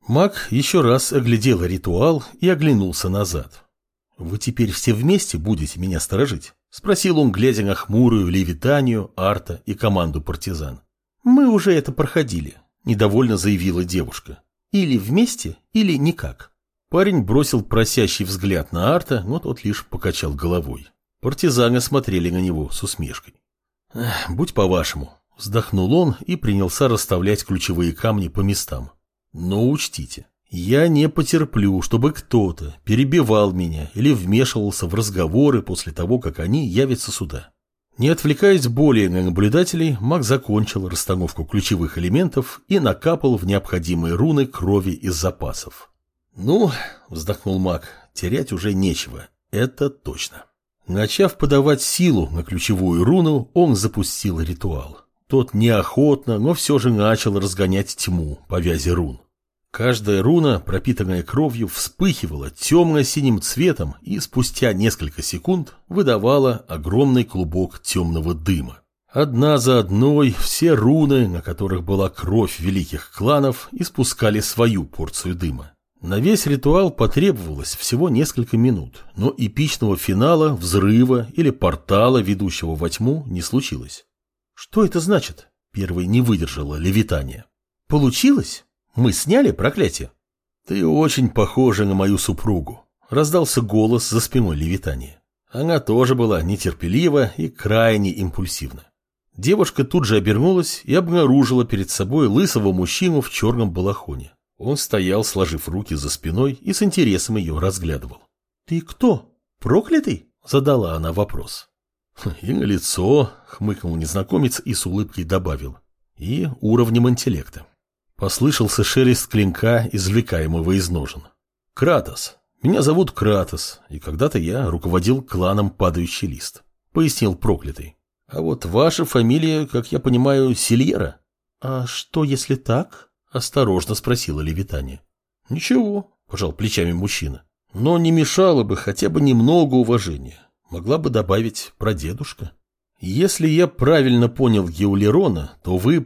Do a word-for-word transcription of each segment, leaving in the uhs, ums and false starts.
Маг еще раз оглядел ритуал и оглянулся назад. «Вы теперь все вместе будете меня сторожить?» — спросил он, глядя на хмурую Левитанию, Арта и команду партизан. «Мы уже это проходили», — недовольно заявила девушка. «Или вместе, или никак». Парень бросил просящий взгляд на Арта, но тот лишь покачал головой. Партизаны смотрели на него с усмешкой. «Будь по-вашему», — вздохнул он и принялся расставлять ключевые камни по местам. «Но учтите, я не потерплю, чтобы кто-то перебивал меня или вмешивался в разговоры после того, как они явятся сюда». Не отвлекаясь более на наблюдателей, маг закончил расстановку ключевых элементов и накапал в необходимые руны крови из запасов. «Ну, — вздохнул маг, — терять уже нечего, это точно». Начав подавать силу на ключевую руну, он запустил ритуал. Тот неохотно, но все же начал разгонять тьму по вязи рун. Каждая руна, пропитанная кровью, вспыхивала темно-синим цветом и спустя несколько секунд выдавала огромный клубок темного дыма. Одна за одной все руны, на которых была кровь великих кланов, испускали свою порцию дыма. На весь ритуал потребовалось всего несколько минут, но эпичного финала, взрыва или портала, ведущего во тьму, не случилось. «Что это значит?» — первой не выдержала Левитания. «Получилось? Мы сняли проклятие?» «Ты очень похожа на мою супругу», — раздался голос за спиной Левитании. Она тоже была нетерпелива и крайне импульсивна. Девушка тут же обернулась и обнаружила перед собой лысого мужчину в черном балахоне. Он стоял, сложив руки за спиной, и с интересом ее разглядывал. «Ты кто? Проклятый?» — задала она вопрос. «И на лицо», — хмыкнул незнакомец и с улыбкой добавил. «И уровнем интеллекта». Послышался шелест клинка, извлекаемого из ножен. «Кратос. Меня зовут Кратос, и когда-то я руководил кланом «Падающий лист», — пояснил проклятый. А вот ваша фамилия, как я понимаю, Сильера?» «А что, если так?» — осторожно спросила Левитания. «Ничего», — пожал плечами мужчина. «Но не мешало бы хотя бы немного уважения. Могла бы добавить прадедушка. Если я правильно понял Геулерона, то вы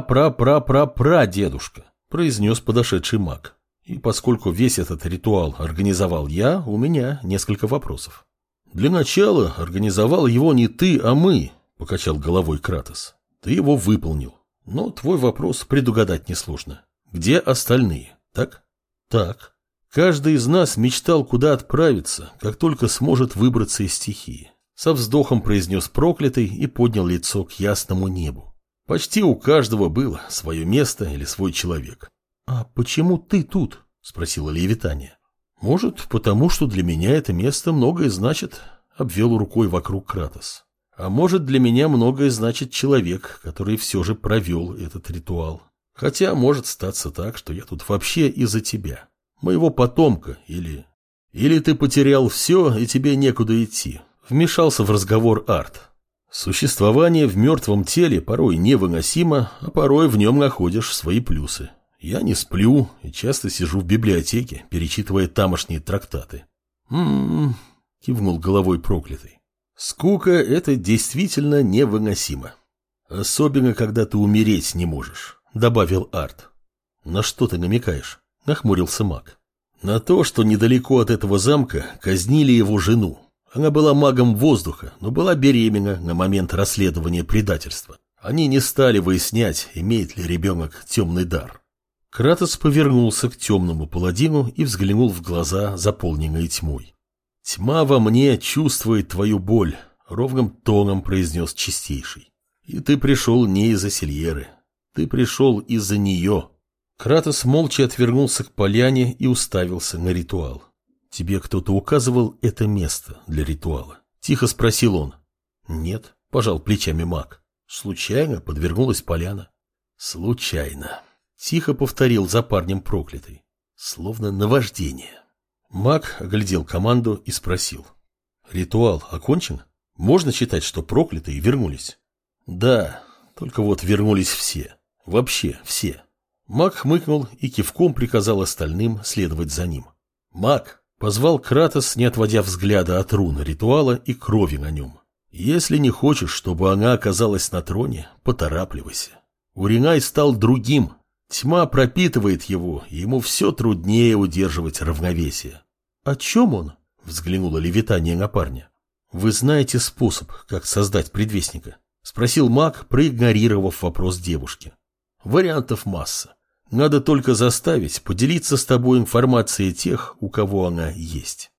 пра-пра-пра-пра-прадедушка», — произнес подошедший маг. «И поскольку весь этот ритуал организовал я, у меня несколько вопросов». «Для начала организовал его не ты, а мы», — покачал головой Кратос. «Ты его выполнил. Но твой вопрос предугадать несложно. Где остальные, так?» «Так. Каждый из нас мечтал, куда отправиться, как только сможет выбраться из стихии». Со вздохом произнес проклятый и поднял лицо к ясному небу. Почти у каждого было свое место или свой человек. «А почему ты тут?» — спросила Левитания. «Может, потому что для меня это место многое значит», — обвел рукой вокруг Кратос. «А может, для меня многое значит человек, который все же провел этот ритуал. Хотя может статься так, что я тут вообще из-за тебя, моего потомка, или... Или ты потерял все, и тебе некуда идти». Вмешался в разговор Арт. «Существование в мертвом теле порой невыносимо, а порой в нем находишь свои плюсы. Я не сплю и часто сижу в библиотеке, перечитывая тамошние трактаты». «М-м-м», кивнул головой проклятый. «Скука — это действительно невыносимо. Особенно, когда ты умереть не можешь», — добавил Арт. «На что ты намекаешь?» — нахмурился маг. «На то, что недалеко от этого замка казнили его жену. Она была магом воздуха, но была беременна на момент расследования предательства. Они не стали выяснять, имеет ли ребенок темный дар». Кратос повернулся к темному паладину и взглянул в глаза, заполненные тьмой. «Тьма во мне чувствует твою боль», — ровным тоном произнес Чистейший. «И ты пришел не из-за Сильеры. Ты пришел из-за нее». Кратос молча отвернулся к поляне и уставился на ритуал. «Тебе кто-то указывал это место для ритуала?» — тихо спросил он. «Нет», — пожал плечами маг. «Случайно подвернулась поляна». «Случайно», — тихо повторил за парнем проклятый. «Словно наваждение». Маг оглядел команду и спросил. «Ритуал окончен? Можно считать, что проклятые вернулись?» «Да, только вот вернулись все. Вообще все». Маг хмыкнул и кивком приказал остальным следовать за ним. «Маг!» — позвал Кратос, не отводя взгляда от рун ритуала и крови на нем. «Если не хочешь, чтобы она оказалась на троне, поторапливайся. Уринай стал другим». Тьма пропитывает его, и ему все труднее удерживать равновесие. «О чем он?» — взглянула Левитания на парня. «Вы знаете способ, как создать предвестника?» — спросил маг, проигнорировав вопрос девушки. «Вариантов масса. Надо только заставить поделиться с тобой информацией тех, у кого она есть».